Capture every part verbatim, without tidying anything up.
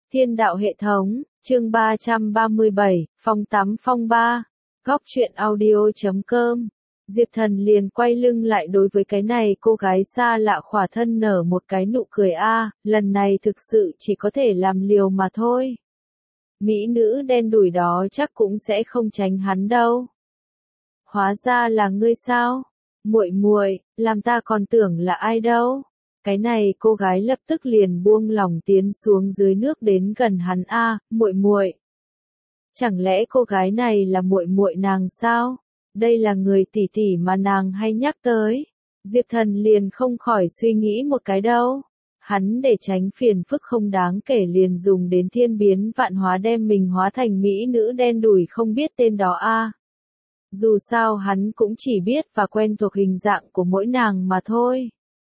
Thiên đạo hệ thống, chương ba trăm ba mươi bảy, phòng tắm phong ba, góc truyện audio chấm com. Diệp Thần liền quay lưng lại đối với cái này cô gái xa lạ khỏa thân nở một cái nụ cười a, lần này thực sự chỉ có thể làm liều mà thôi. Mỹ nữ đen đủi đó chắc cũng sẽ không tránh hắn đâu. Hóa ra là ngươi sao? Muội muội, làm ta còn tưởng là ai đâu. Cái này cô gái lập tức liền buông lòng tiến xuống dưới nước đến gần hắn a, muội muội. Chẳng lẽ cô gái này là muội muội nàng sao? Đây là người tỷ tỷ mà nàng hay nhắc tới. Diệp Thần liền không khỏi suy nghĩ một cái đâu. Hắn để tránh phiền phức không đáng kể liền dùng đến thiên biến vạn hóa đem mình hóa thành mỹ nữ đen đủi không biết tên đó a. Dù sao hắn cũng chỉ biết và quen thuộc hình dạng của mỗi nàng mà thôi.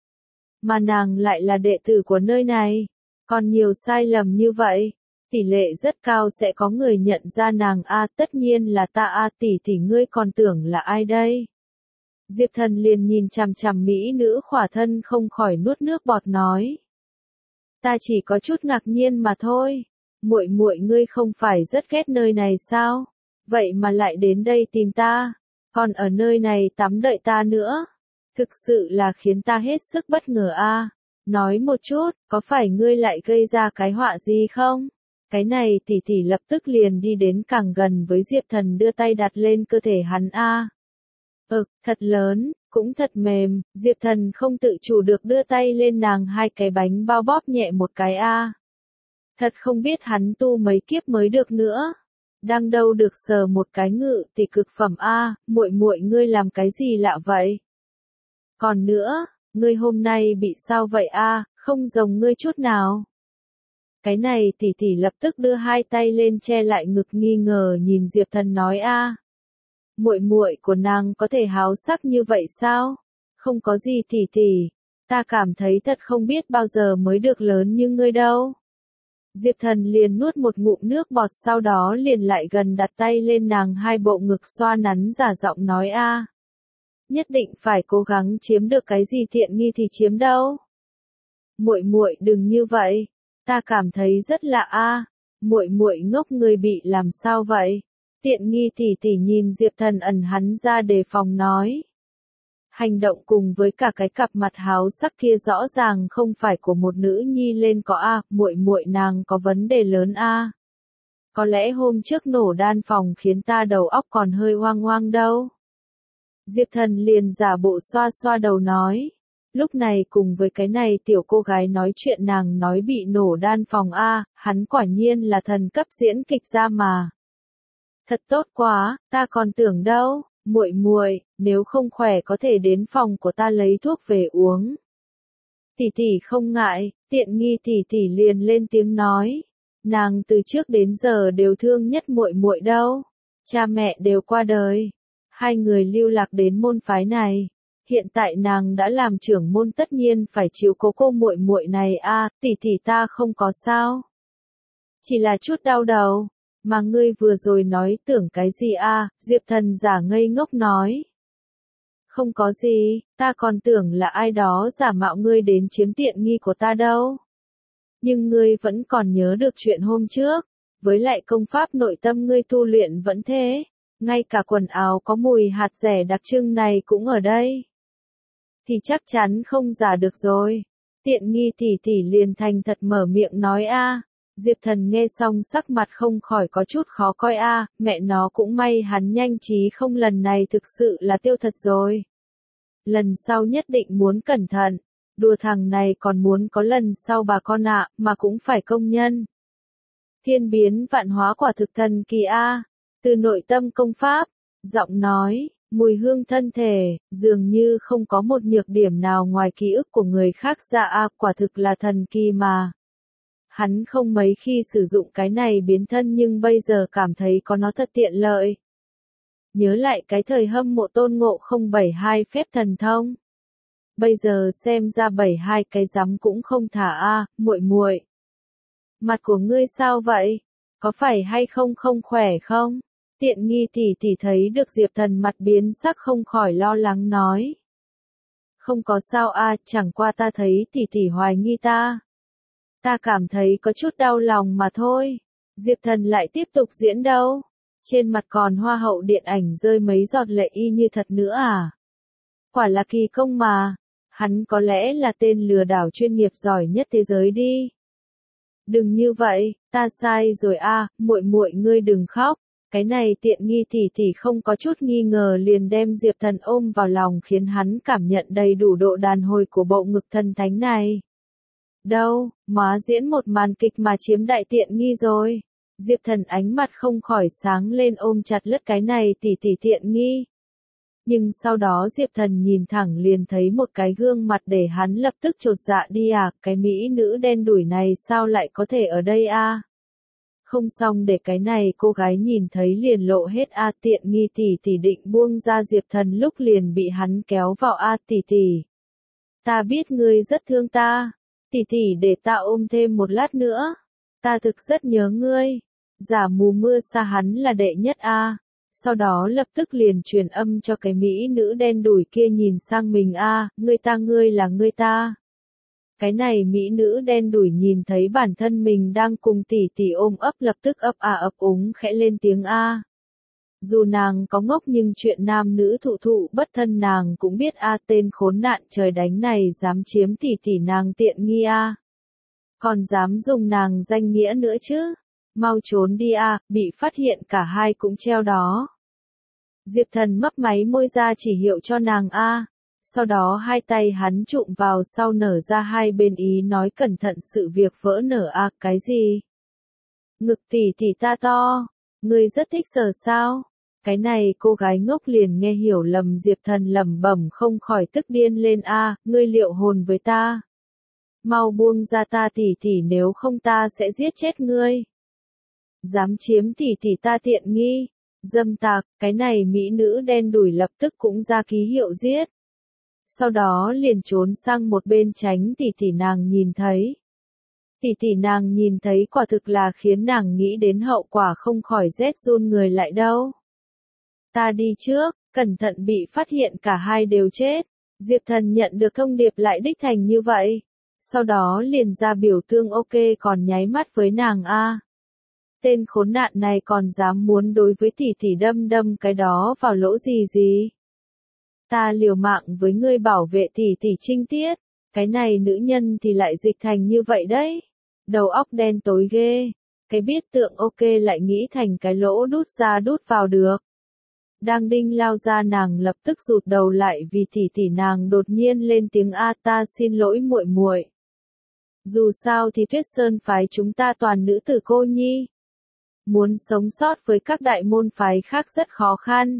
Mà nàng lại là đệ tử của nơi này. Còn nhiều sai lầm như vậy. Tỷ lệ rất cao sẽ có người nhận ra nàng a, tất nhiên là ta a, tỷ tỷ ngươi còn tưởng là ai đây? Diệp Thần liền nhìn chằm chằm mỹ nữ khỏa thân không khỏi nuốt nước bọt nói. Ta chỉ có chút ngạc nhiên mà thôi. Muội muội ngươi không phải rất ghét nơi này sao? Vậy mà lại đến đây tìm ta, còn ở nơi này tắm đợi ta nữa. Thực sự là khiến ta hết sức bất ngờ a. Nói một chút, có phải ngươi lại gây ra cái họa gì không? Cái này tỷ tỷ lập tức liền đi đến càng gần với Diệp Thần đưa tay đặt lên cơ thể hắn a. Ực, thật lớn, cũng thật mềm, Diệp Thần không tự chủ được đưa tay lên nàng hai cái bánh bao bóp nhẹ một cái a. Thật không biết hắn tu mấy kiếp mới được nữa. Đang đâu được sờ một cái ngự tỷ cực phẩm a, muội muội ngươi làm cái gì lạ vậy? Còn nữa, ngươi hôm nay bị sao vậy a, không giống ngươi chút nào. Cái này tỷ tỷ lập tức đưa hai tay lên che lại ngực nghi ngờ nhìn Diệp Thần nói a. Muội muội của nàng có thể háo sắc như vậy sao? Không có gì tỷ tỷ, ta cảm thấy thật không biết bao giờ mới được lớn như ngươi đâu. Diệp Thần liền nuốt một ngụm nước bọt sau đó liền lại gần đặt tay lên nàng hai bộ ngực xoa nắn giả giọng nói a. Nhất định phải cố gắng chiếm được cái gì tiện nghi thì chiếm đâu. Muội muội đừng như vậy, ta cảm thấy rất lạ a. Muội muội ngốc người bị làm sao vậy? Tiện nghi tỷ tỷ nhìn Diệp Thần ẩn hắn ra đề phòng nói. Hành động cùng với cả cái cặp mặt háo sắc kia rõ ràng không phải của một nữ nhi lên có a, muội muội nàng có vấn đề lớn a. Có lẽ hôm trước nổ đan phòng khiến ta đầu óc còn hơi hoang hoang đâu. Diệp Thần liền giả bộ xoa xoa đầu nói. Lúc này cùng với cái này tiểu cô gái nói chuyện nàng nói bị nổ đan phòng a, hắn quả nhiên là thần cấp diễn kịch ra mà. Thật tốt quá, ta còn tưởng đâu. Muội muội, nếu không khỏe có thể đến phòng của ta lấy thuốc về uống. Tỷ tỷ không ngại, tiện nghi tỷ tỷ liền lên tiếng nói. Nàng từ trước đến giờ đều thương nhất muội muội đâu. Cha mẹ đều qua đời. Hai người lưu lạc đến môn phái này. Hiện tại nàng đã làm trưởng môn tất nhiên phải chiếu cố cô muội muội này a, tỷ tỷ ta không có sao. Chỉ là chút đau đầu. Mà ngươi vừa rồi nói tưởng cái gì a? Diệp Thần giả ngây ngốc nói. Không có gì, ta còn tưởng là ai đó giả mạo ngươi đến chiếm tiện nghi của ta đâu. Nhưng ngươi vẫn còn nhớ được chuyện hôm trước, với lại công pháp nội tâm ngươi tu luyện vẫn thế, ngay cả quần áo có mùi hạt rẻ đặc trưng này cũng ở đây. Thì chắc chắn không giả được rồi. Tiện nghi tỷ tỷ liền thành thật mở miệng nói a. Diệp Thần nghe xong sắc mặt không khỏi có chút khó coi a, mẹ nó cũng may hắn nhanh trí không, lần này thực sự là tiêu thật rồi. Lần sau nhất định muốn cẩn thận, đùa thằng này còn muốn có lần sau bà con ạ, mà cũng phải công nhân. Thiên biến vạn hóa quả thực thần kỳ a, từ nội tâm công pháp, giọng nói, mùi hương thân thể, dường như không có một nhược điểm nào ngoài ký ức của người khác ra a, quả thực là thần kỳ mà. Hắn không mấy khi sử dụng cái này biến thân nhưng bây giờ cảm thấy có nó thật tiện lợi. Nhớ lại cái thời hâm mộ Tôn Ngộ Không bảy hai phép thần thông. Bây giờ xem ra bảy hai cái rắm cũng không thả a, muội muội. Mặt của ngươi sao vậy? Có phải hay không không khỏe không? Tiện nghi tỷ tỷ thấy được Diệp Thần mặt biến sắc không khỏi lo lắng nói. Không có sao a, chẳng qua ta thấy tỷ tỷ hoài nghi ta. Ta cảm thấy có chút đau lòng mà thôi. Diệp Thần lại tiếp tục diễn đâu. Trên mặt còn hoa hậu điện ảnh rơi mấy giọt lệ y như thật nữa à? Quả là kỳ công mà. Hắn có lẽ là tên lừa đảo chuyên nghiệp giỏi nhất thế giới đi. Đừng như vậy, ta sai rồi a, muội muội ngươi đừng khóc. Cái này tiện nghi tỷ tỷ không có chút nghi ngờ liền đem Diệp Thần ôm vào lòng khiến hắn cảm nhận đầy đủ độ đàn hồi của bộ ngực thần thánh này. Đâu, má diễn một màn kịch mà chiếm đại tiện nghi rồi. Diệp Thần ánh mặt không khỏi sáng lên ôm chặt lất cái này tỷ tỷ tiện nghi. Nhưng sau đó Diệp Thần nhìn thẳng liền thấy một cái gương mặt để hắn lập tức chột dạ đi à, cái mỹ nữ đen đủi này sao lại có thể ở đây a? À? Không xong để cái này cô gái nhìn thấy liền lộ hết a à, tiện nghi tỷ tỷ định buông ra Diệp Thần lúc liền bị hắn kéo vào a à, tỷ tỷ. Ta biết ngươi rất thương ta, tỷ tỷ để ta ôm thêm một lát nữa, ta thực rất nhớ ngươi. Giả mù mưa xa hắn là đệ nhất a. À. Sau đó lập tức liền truyền âm cho cái mỹ nữ đen đủi kia nhìn sang mình a, à, ngươi ta ngươi là ngươi ta. Cái này mỹ nữ đen đủi nhìn thấy bản thân mình đang cùng tỷ tỷ ôm ấp lập tức ấp à ấp úng khẽ lên tiếng a. À. Dù nàng có ngốc nhưng chuyện nam nữ thụ thụ bất thân nàng cũng biết a à, tên khốn nạn trời đánh này dám chiếm tỷ tỷ nàng tiện nghi a. À. Còn dám dùng nàng danh nghĩa nữa chứ. Mau trốn đi a, à, bị phát hiện cả hai cũng treo đó. Diệp Thần mấp máy môi ra chỉ hiệu cho nàng a. À. Sau đó hai tay hắn trụm vào sau nở ra hai bên ý nói cẩn thận sự việc vỡ nở a, à, cái gì? Ngực tỷ tỷ ta to, ngươi rất thích sờ sao? Cái này cô gái ngốc liền nghe hiểu lầm Diệp Thần lẩm bẩm không khỏi tức điên lên a, à, ngươi liệu hồn với ta. Mau buông ra ta tỷ tỷ nếu không ta sẽ giết chết ngươi. Dám chiếm tỷ tỷ ta tiện nghi, dâm tặc, cái này mỹ nữ đen đủi lập tức cũng ra ký hiệu giết. Sau đó liền trốn sang một bên tránh tỷ tỷ nàng nhìn thấy. Tỷ tỷ nàng nhìn thấy quả thực là khiến nàng nghĩ đến hậu quả không khỏi rét run người lại đâu. Ta đi trước, cẩn thận bị phát hiện cả hai đều chết. Diệp Thần nhận được thông điệp lại đích thành như vậy. Sau đó liền ra biểu tương ok còn nháy mắt với nàng a. À. Tên khốn nạn này còn dám muốn đối với tỷ tỷ đâm đâm cái đó vào lỗ gì gì. Ta liều mạng với ngươi bảo vệ tỷ tỷ trinh tiết, cái này nữ nhân thì lại dịch thành như vậy đấy. Đầu óc đen tối ghê, cái biết tượng ok lại nghĩ thành cái lỗ đút ra đút vào được. Đang đinh lao ra nàng lập tức rụt đầu lại vì tỷ tỷ nàng đột nhiên lên tiếng a ta xin lỗi muội muội. Dù sao thì Tuyết Sơn phái chúng ta toàn nữ tử cô nhi. Muốn sống sót với các đại môn phái khác rất khó khăn.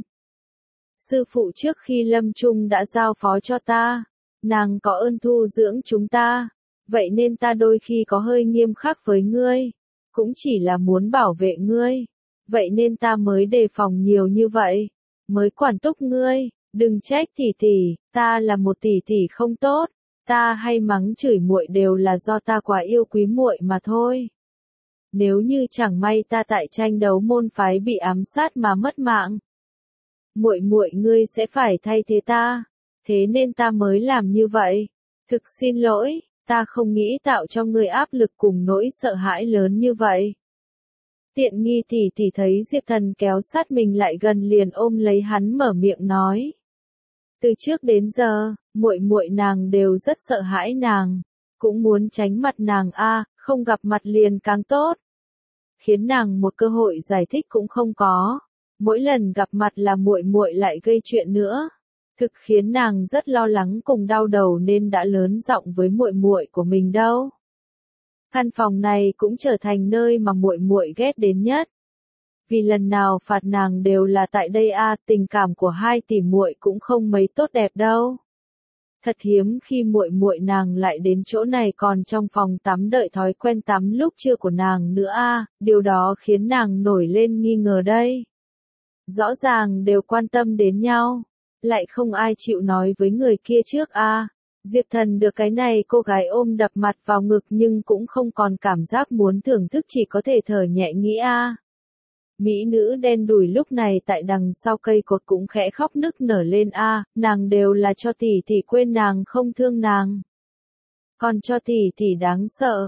Sư phụ trước khi lâm chung đã giao phó cho ta, nàng có ơn thu dưỡng chúng ta, vậy nên ta đôi khi có hơi nghiêm khắc với ngươi, cũng chỉ là muốn bảo vệ ngươi, vậy nên ta mới đề phòng nhiều như vậy, mới quản túc ngươi, đừng trách tỷ tỷ, ta là một tỷ tỷ không tốt, ta hay mắng chửi muội đều là do ta quá yêu quý muội mà thôi. Nếu như chẳng may ta tại tranh đấu môn phái bị ám sát mà mất mạng, muội muội ngươi sẽ phải thay thế ta, thế nên ta mới làm như vậy. Thực xin lỗi, ta không nghĩ tạo cho ngươi áp lực cùng nỗi sợ hãi lớn như vậy. Tiện nghi tỷ tỷ thấy Diệp Thần kéo sát mình lại gần liền ôm lấy hắn mở miệng nói. Từ trước đến giờ, muội muội nàng đều rất sợ hãi nàng, cũng muốn tránh mặt nàng a, không gặp mặt liền càng tốt. Khiến nàng một cơ hội giải thích cũng không có. Mỗi lần gặp mặt là muội muội lại gây chuyện nữa. Thực khiến nàng rất lo lắng cùng đau đầu nên đã lớn giọng với muội muội của mình đâu. Căn phòng này cũng trở thành nơi mà muội muội ghét đến nhất. Vì lần nào phạt nàng đều là tại đây a, à, tình cảm của hai tỷ muội cũng không mấy tốt đẹp đâu. Thật hiếm khi muội muội nàng lại đến chỗ này còn trong phòng tắm đợi thói quen tắm lúc trưa của nàng nữa a, à, điều đó khiến nàng nổi lên nghi ngờ đây. Rõ ràng đều quan tâm đến nhau, lại không ai chịu nói với người kia trước a. À. Diệp Thần được cái này cô gái ôm đập mặt vào ngực nhưng cũng không còn cảm giác muốn thưởng thức chỉ có thể thở nhẹ nghĩ a. À. Mỹ nữ đen đủi lúc này tại đằng sau cây cột cũng khẽ khóc nức nở lên a, à, nàng đều là cho tỷ tỷ quên nàng không thương nàng. Còn cho tỷ tỷ đáng sợ,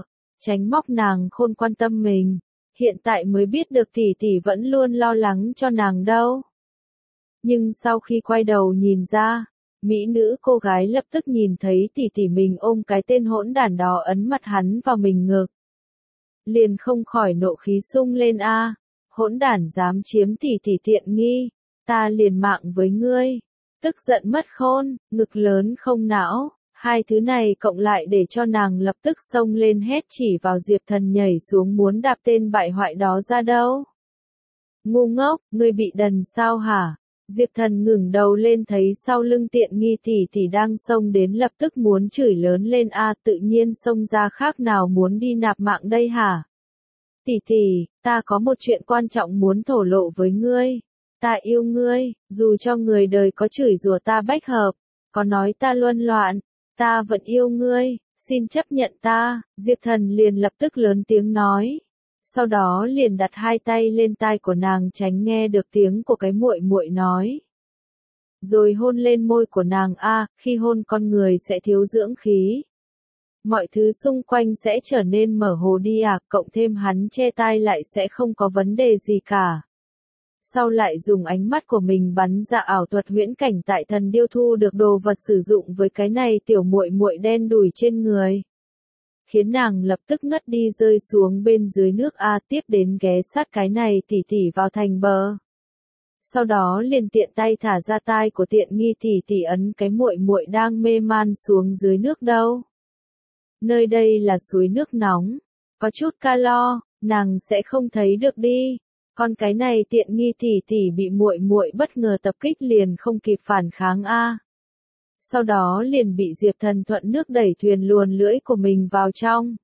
tránh móc nàng khôn quan tâm mình, hiện tại mới biết được tỷ tỷ vẫn luôn lo lắng cho nàng đâu. Nhưng sau khi quay đầu nhìn ra, mỹ nữ cô gái lập tức nhìn thấy tỷ tỷ mình ôm cái tên hỗn đản đó ấn mặt hắn vào mình ngực. Liền không khỏi nộ khí sung lên a, hỗn đản dám chiếm tỷ tỷ tiện nghi, ta liền mạng với ngươi. Tức giận mất khôn, ngực lớn không não, hai thứ này cộng lại để cho nàng lập tức xông lên hét chỉ vào Diệp Thần nhảy xuống muốn đạp tên bại hoại đó ra đâu. Ngu ngốc, ngươi bị đần sao hả? Diệp Thần ngừng đầu lên thấy sau lưng tiện nghi tỷ tỷ đang xông đến lập tức muốn chửi lớn lên a, tự nhiên xông ra khác nào muốn đi nạp mạng đây hả? Tỷ tỷ, ta có một chuyện quan trọng muốn thổ lộ với ngươi. Ta yêu ngươi, dù cho người đời có chửi rủa ta bách hợp, có nói ta luân loạn, ta vẫn yêu ngươi, xin chấp nhận ta. Diệp Thần liền lập tức lớn tiếng nói. Sau đó liền đặt hai tay lên tai của nàng tránh nghe được tiếng của cái muội muội nói. Rồi hôn lên môi của nàng a, khi hôn con người sẽ thiếu dưỡng khí. Mọi thứ xung quanh sẽ trở nên mở hồ đi à, cộng thêm hắn che tai lại sẽ không có vấn đề gì cả. Sau lại dùng ánh mắt của mình bắn ra ảo thuật huyễn cảnh tại thần điêu thu được đồ vật sử dụng với cái này tiểu muội muội đen đủi trên người. Khiến nàng lập tức ngất đi rơi xuống bên dưới nước a, tiếp đến ghé sát cái này tỉ tỉ vào thành bờ. Sau đó liền tiện tay thả ra tai của tiện nghi tỉ tỉ ấn cái muội muội đang mê man xuống dưới nước đâu. Nơi đây là suối nước nóng, có chút calo, nàng sẽ không thấy được đi. Còn cái này tiện nghi tỉ tỉ bị muội muội bất ngờ tập kích liền không kịp phản kháng a. Sau đó liền bị Diệp Thần thuận nước đẩy thuyền luồn lưỡi của mình vào trong.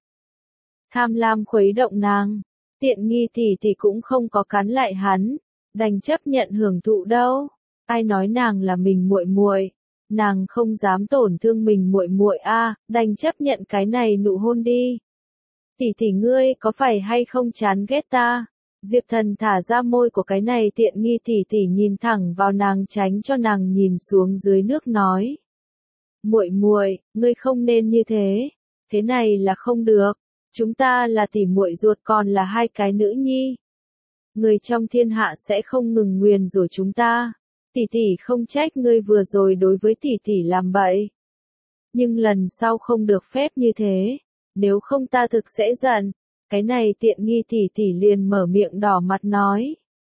Tham lam khuấy động nàng, tiện nghi tỉ tỉ cũng không có cắn lại hắn, đành chấp nhận hưởng thụ đâu. Ai nói nàng là mình muội muội, nàng không dám tổn thương mình muội muội a, đành chấp nhận cái này nụ hôn đi. Tỷ tỷ ngươi có phải hay không chán ghét ta? Diệp Thần thả ra môi của cái này tiện nghi tỉ tỉ nhìn thẳng vào nàng tránh cho nàng nhìn xuống dưới nước nói. Muội muội, ngươi không nên như thế, thế này là không được, chúng ta là tỷ muội ruột còn là hai cái nữ nhi. Người trong thiên hạ sẽ không ngừng nguyền rủa chúng ta, tỷ tỷ không trách ngươi vừa rồi đối với tỷ tỷ làm bậy. Nhưng lần sau không được phép như thế, nếu không ta thực sẽ giận. Cái này tiện nghi tỷ tỷ liền mở miệng đỏ mặt nói.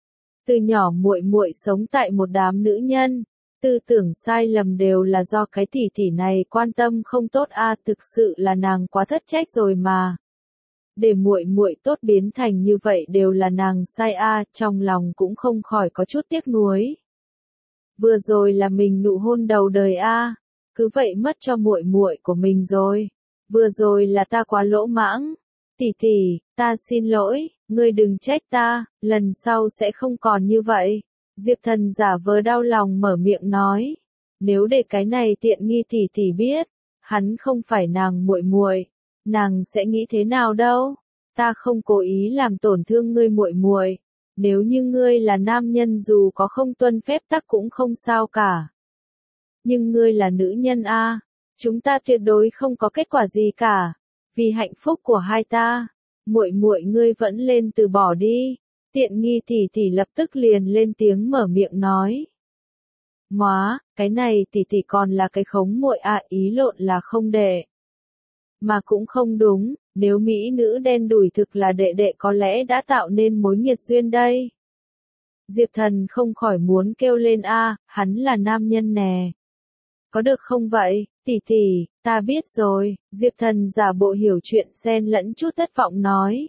Từ nhỏ muội muội sống tại một đám nữ nhân, tư tưởng sai lầm đều là do cái tỷ tỷ này quan tâm không tốt a, thực sự là nàng quá thất trách rồi mà. Để muội muội tốt biến thành như vậy đều là nàng sai a, trong lòng cũng không khỏi có chút tiếc nuối. Vừa rồi là mình nụ hôn đầu đời a, cứ vậy mất cho muội muội của mình rồi. Vừa rồi là ta quá lỗ mãng. Tỷ tỷ, ta xin lỗi, ngươi đừng trách ta, lần sau sẽ không còn như vậy. Diệp Thần giả vờ đau lòng mở miệng nói, nếu để cái này tiện nghi tỷ tỷ biết, hắn không phải nàng muội muội, nàng sẽ nghĩ thế nào đâu? Ta không cố ý làm tổn thương ngươi muội muội, nếu như ngươi là nam nhân dù có không tuân phép tắc cũng không sao cả. Nhưng ngươi là nữ nhân a, chúng ta tuyệt đối không có kết quả gì cả. Vì hạnh phúc của hai ta, muội muội ngươi vẫn lên từ bỏ đi. Tiện nghi tỷ tỷ lập tức liền lên tiếng mở miệng nói. Móa, cái này tỷ tỷ còn là cái khống muội à, ý lộn là không đệ. Mà cũng không đúng, nếu mỹ nữ đen đủi thực là đệ đệ có lẽ đã tạo nên mối nghiệt duyên đây. Diệp Thần không khỏi muốn kêu lên a, hắn là nam nhân nè. Có được không vậy, tỷ tỷ, ta biết rồi, Diệp Thần giả bộ hiểu chuyện xen lẫn chút thất vọng nói.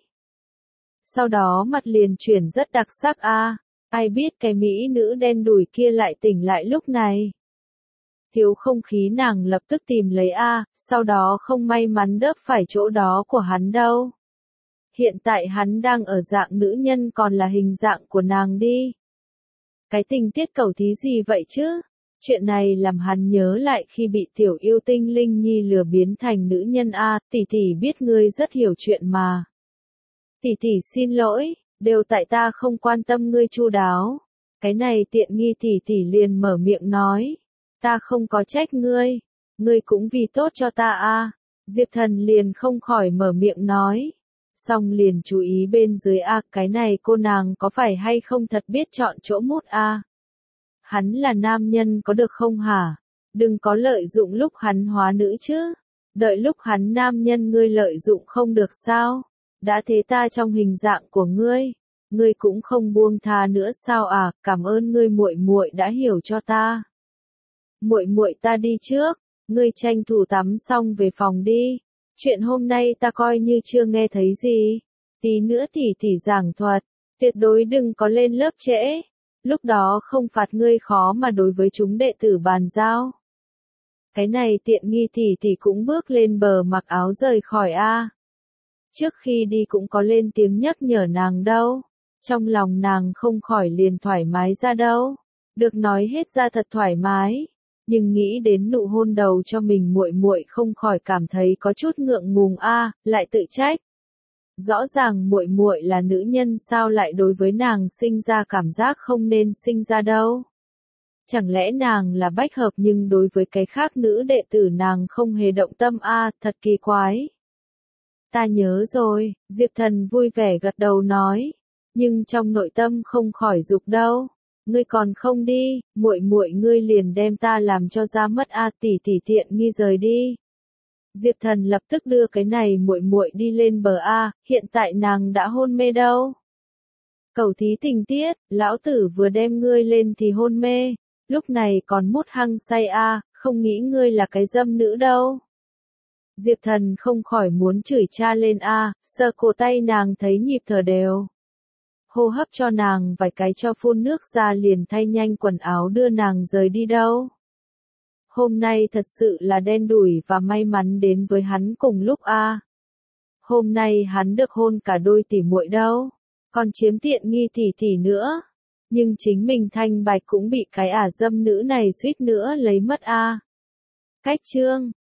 Sau đó mặt liền chuyển rất đặc sắc a, ai biết cái mỹ nữ đen đủi kia lại tỉnh lại lúc này. Thiếu không khí nàng lập tức tìm lấy a, sau đó không may mắn đớp phải chỗ đó của hắn đâu. Hiện tại hắn đang ở dạng nữ nhân còn là hình dạng của nàng đi. Cái tình tiết cầu thí gì vậy chứ? Chuyện này làm hắn nhớ lại khi bị tiểu yêu tinh Linh Nhi lừa biến thành nữ nhân a, tỷ tỷ biết ngươi rất hiểu chuyện mà. Tỷ tỷ xin lỗi, đều tại ta không quan tâm ngươi chu đáo. Cái này tiện nghi tỷ tỷ liền mở miệng nói, ta không có trách ngươi, ngươi cũng vì tốt cho ta a. Diệp Thần liền không khỏi mở miệng nói. Xong liền chú ý bên dưới a, cái này cô nàng có phải hay không thật biết chọn chỗ mút a? Hắn là nam nhân có được không hả? Đừng có lợi dụng lúc hắn hóa nữ chứ. Đợi lúc hắn nam nhân ngươi lợi dụng không được sao? Đã thế ta trong hình dạng của ngươi, ngươi cũng không buông tha nữa sao à? Cảm ơn ngươi muội muội đã hiểu cho ta. Muội muội ta đi trước, ngươi tranh thủ tắm xong về phòng đi. Chuyện hôm nay ta coi như chưa nghe thấy gì. Tí nữa tỷ tỷ giảng thuật, tuyệt đối đừng có lên lớp trễ. Lúc đó không phạt ngươi khó mà đối với chúng đệ tử bàn giao. Cái này tiện nghi tỷ tỷ cũng bước lên bờ mặc áo rời khỏi a. Trước khi đi cũng có lên tiếng nhắc nhở nàng đâu. Trong lòng nàng không khỏi liền thoải mái ra đâu. Được nói hết ra thật thoải mái. Nhưng nghĩ đến nụ hôn đầu cho mình muội muội không khỏi cảm thấy có chút ngượng ngùng a, lại tự trách. Rõ ràng muội muội là nữ nhân sao lại đối với nàng sinh ra cảm giác không nên sinh ra đâu. Chẳng lẽ nàng là bách hợp nhưng đối với cái khác nữ đệ tử nàng không hề động tâm a, thật kỳ quái. Ta nhớ rồi, Diệp Thần vui vẻ gật đầu nói, nhưng trong nội tâm không khỏi dục đâu. Ngươi còn không đi, muội muội ngươi liền đem ta làm cho ra mất a, tỷ tỷ tiện nghi rời đi. Diệp Thần lập tức đưa cái này muội muội đi lên bờ a, hiện tại nàng đã hôn mê đâu. Cầu thí tình tiết, lão tử vừa đem ngươi lên thì hôn mê, lúc này còn mút hăng say a, không nghĩ ngươi là cái dâm nữ đâu. Diệp Thần không khỏi muốn chửi cha lên a, sờ cổ tay nàng thấy nhịp thở đều. Hô hấp cho nàng vài cái cho phun nước ra liền thay nhanh quần áo đưa nàng rời đi đâu. Hôm nay thật sự là đen đủi và may mắn đến với hắn cùng lúc a. Hôm nay hắn được hôn cả đôi tỷ muội đâu, còn chiếm tiện nghi tỷ tỷ nữa. Nhưng chính mình thanh bạch cũng bị cái ả dâm nữ này suýt nữa lấy mất a. Cách chương